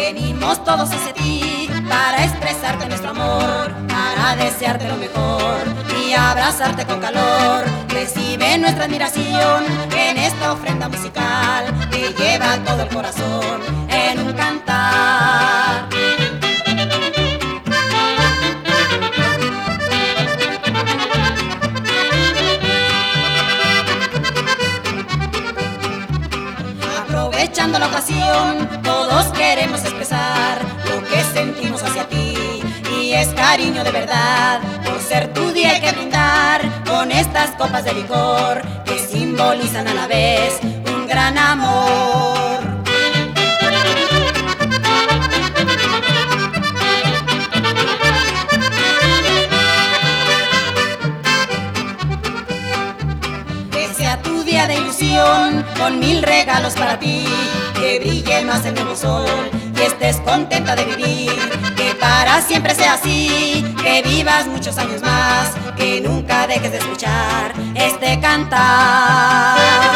Venimos todos hacia ti para expresarte nuestro amor, para desearte lo mejor y abrazarte con calor. Recibe nuestra admiración en esta ofrenda musical que lleva todo el corazón en un cantar. Aprovechando la ocasión, todos queremos expresar lo que sentimos hacia ti, y es cariño de verdad. Por ser tu día hay que brindar con estas copas de licor que simbolizan a la vez un gran amor. Que sea tu día de ilusión con 1000 regalos para ti, que brille más el nuevo sol y estés contenta de vivir, que para siempre sea así, que vivas muchos años más, que nunca dejes de escuchar este cantar.